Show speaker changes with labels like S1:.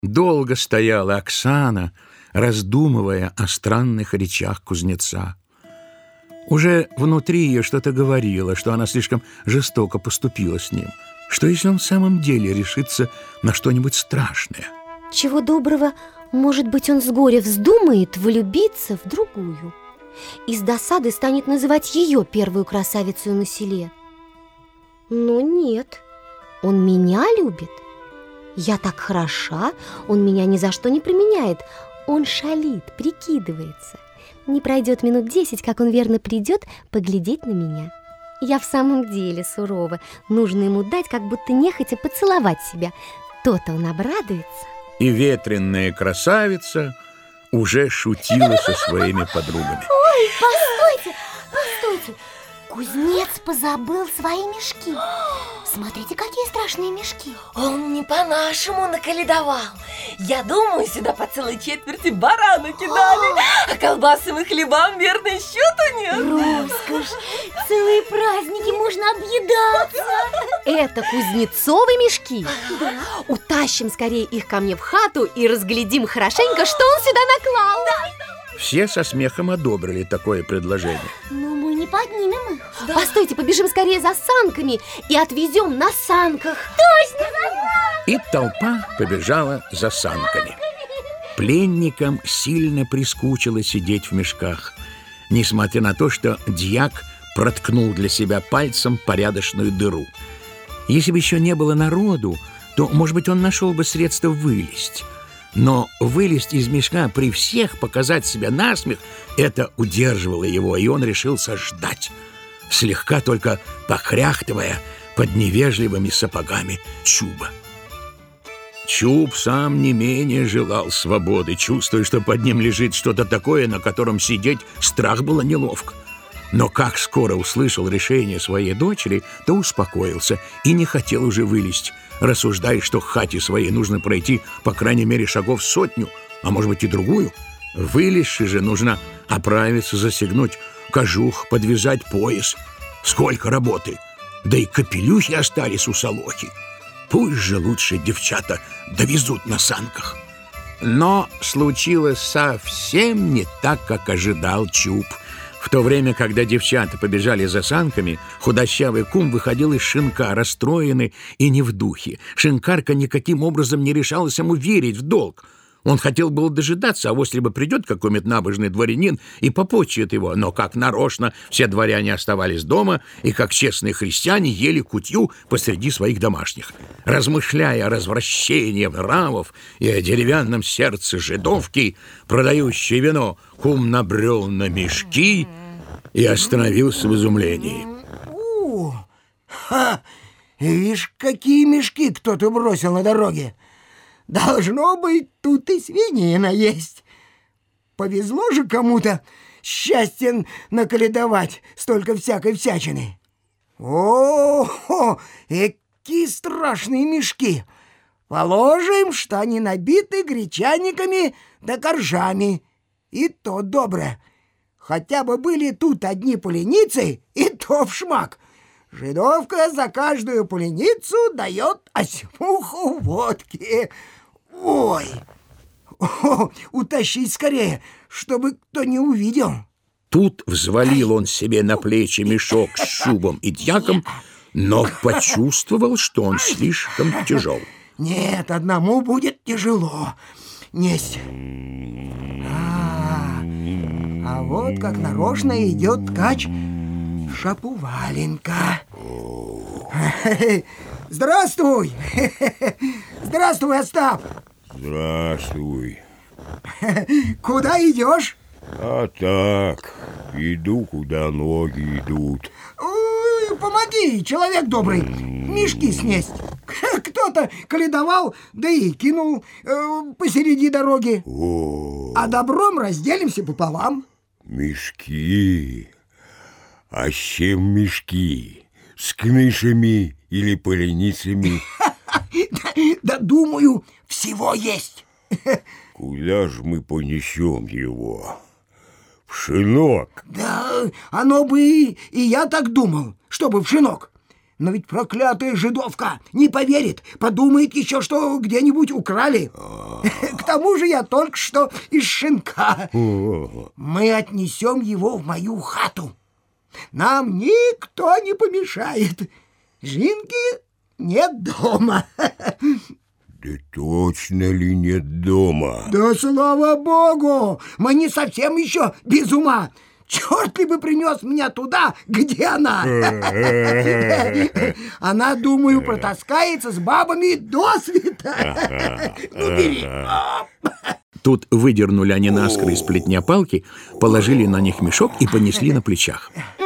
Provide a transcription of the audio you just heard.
S1: Долго стояла Оксана, раздумывая о странных речах кузнеца. Уже внутри ее что-то говорило, что она слишком жестоко поступила с ним. Что если он в самом деле решится на что-нибудь страшное?
S2: Чего доброго, может быть, он с горя вздумает влюбиться в другую и с досады станет называть ее первую красавицей на селе. Но нет, он меня любит. Я так хороша, он меня ни за что не променяет. Он шалит, прикидывается. Не пройдет минут 10, как он верно придет поглядеть на меня. Я в самом деле сурова. Нужно ему дать, как будто нехотя поцеловать себя. То-то он обрадуется.
S1: И ветреная красавица уже шутила со своими подругами.
S2: Ой, постойте! Кузнец позабыл свои мешки. Смотрите, какие страшные мешки.
S3: Он не по-нашему наколедовал. Я думаю, сюда по целой четверти барана кидали. А колбасам и хлебам, верно, и счета нет.
S2: Роскошь! Целые праздники можно объедаться. Это кузнецовы мешки? Да. Утащим скорее их ко мне в хату и разглядим хорошенько, что он сюда наклал.
S1: Все со смехом одобрили такое предложение.
S2: Но мы не поднимем их. Да. Постойте, побежим скорее за санками и отвезем на санках. Точно, за санками!
S1: И толпа побежала за санками. Пленникам сильно прискучило сидеть в мешках, несмотря на то, что дьяк проткнул для себя пальцем порядочную дыру. Если бы еще не было народу, то, может быть, он нашел бы средство вылезть. Но вылезть из мешка при всех, показать себя насмех, это удерживало его, и он решился ждать, слегка только похряхтывая под невежливыми сапогами Чуба. Чуб сам не менее желал свободы, чувствуя, что под ним лежит что-то такое, на котором сидеть страх было неловко. Но как скоро услышал решение своей дочери, то успокоился и не хотел уже вылезть, рассуждая, что к хате своей нужно пройти по крайней мере шагов 100, а может быть и другую. Вылезши же нужно оправиться, застегнуть кожух, подвязать пояс. Сколько работы! Да и капелюхи остались у Солохи. Пусть же лучше девчата довезут на санках. Но случилось совсем не так, как ожидал Чуб. В то время, когда девчата побежали за санками, худощавый кум выходил из шинка, расстроенный и не в духе. Шинкарка никаким образом не решалась ему верить в долг. Он хотел было дожидаться, а вось либо придет какой-нибудь набожный дворянин и попотчует его, но как нарочно все дворяне оставались дома и, как честные христиане, ели кутью посреди своих домашних. Размышляя о развращении нравов и о деревянном сердце жидовки, продающей вино, кум набрел на мешки и остановился в изумлении.
S4: Видишь, какие мешки кто-то бросил на дороге. Должно быть, тут и свиньи наесть. Повезло же кому-то счастье наколедовать столько всякой всячины. О, какие страшные мешки! Положим, что они набиты гречаниками да коржами. И то добро. Хотя бы были тут одни поленицы, и то вшмак. Жидовка за каждую поленицу дает осьмуху водки. Ой, утащить скорее, чтобы кто не увидел.
S1: Тут взвалил он себе на плечи мешок с Чубом и дьяком, но почувствовал, что он слишком тяжел.
S4: Нет, одному будет тяжело несть. А вот как нарочно идет ткач Шапуваленко. Здравствуй! Здравствуй, Остап!
S5: Здравствуй.
S4: Куда идешь?
S5: А так, иду, куда ноги идут.
S4: Помоги, человек добрый, мешки снесть. Кто-то коледовал, да и кинул посреди дороги. А добром разделимся пополам.
S5: Мешки? А с чем мешки? С кнышами или поленицами?
S4: Да, думаю, всего есть.
S5: Куда ж мы понесем его? В шинок?
S4: Да, оно бы и я так думал, чтобы в шинок. Но ведь проклятая жидовка не поверит, подумает еще, что где-нибудь украли. К тому же я только что из шинка. Мы отнесем его в мою хату. Нам никто не помешает. Жинки нет дома.
S5: Да точно ли нет дома?
S4: Да слава богу, мы не совсем еще без ума. Черт ли бы принес меня туда, где она? Она, думаю, протаскается с бабами досвета. Ну, бери.
S1: Тут выдернули они наскоро из плетня палки, положили на них мешок и понесли на плечах.